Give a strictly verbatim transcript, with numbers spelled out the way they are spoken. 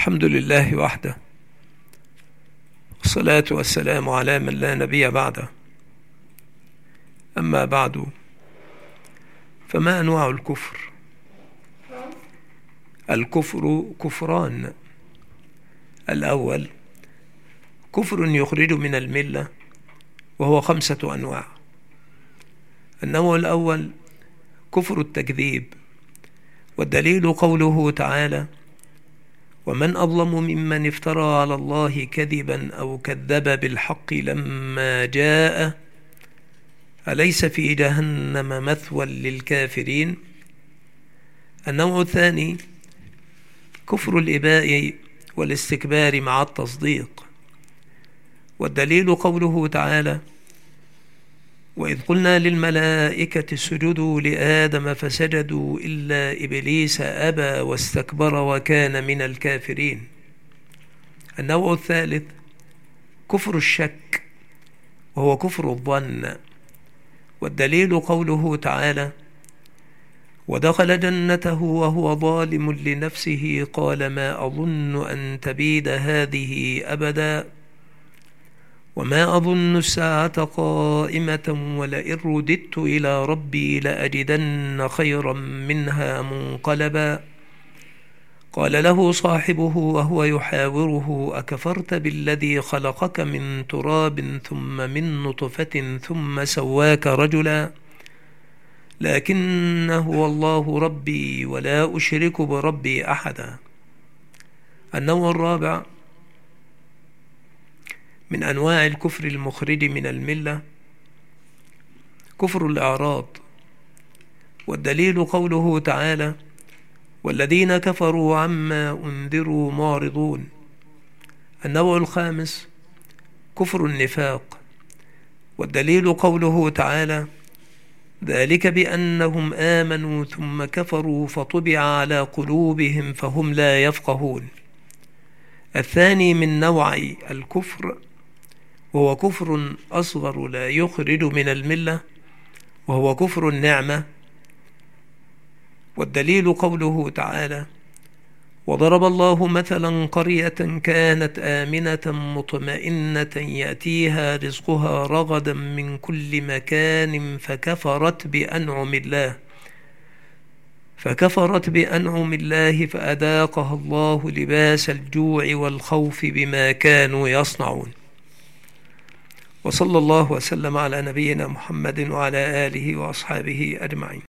الحمد لله وحده، والصلاة والسلام على من لا نبي بعده. أما بعد، فما أنواع الكفر؟ الكفر كفران. الأول كفر يخرج من الملة، وهو خمسة أنواع. النوع الأول كفر التكذيب، والدليل قوله تعالى: ومن أظلم ممن افترى على الله كذبا أو كذب بالحق لما جاء أليس في جهنم مثوى للكافرين. النوع الثاني كفر الإباء والاستكبار مع التصديق، والدليل قوله تعالى: وإذ قلنا للملائكة اسجدوا لآدم فسجدوا إلا إبليس أبى واستكبر وكان من الكافرين. النوع الثالث كفر الشك، وهو كفر الظن، والدليل قوله تعالى: ودخل جنته وهو ظالم لنفسه قال ما أظن أن تبيد هذه أبدا وما أظن الساعة قائمة ولئن رددت إلى ربي لأجدن خيرا منها منقلبا. قال له صاحبه وهو يحاوره: أكفرت بالذي خلقك من تراب ثم من نطفة ثم سواك رجلا لكن هو الله ربي ولا أشرك بربي أحدا. النوع الرابع من أنواع الكفر المخرج من الملة كفر الإعراض، والدليل قوله تعالى: والذين كفروا عما أنذروا معرضون. النوع الخامس كفر النفاق، والدليل قوله تعالى: ذلك بأنهم آمنوا ثم كفروا فطبع على قلوبهم فهم لا يفقهون. الثاني من نوعي الكفر وهو كفر أصغر لا يخرج من الملة، وهو كفر النعمة، والدليل قوله تعالى: وضرب الله مثلا قرية كانت آمنة مطمئنة يأتيها رزقها رغدا من كل مكان فكفرت بأنعم الله فكفرت بأنعم الله فأذاقها الله لباس الجوع والخوف بما كانوا يصنعون. وصلى الله وسلم على نبينا محمد وعلى آله وأصحابه أجمعين.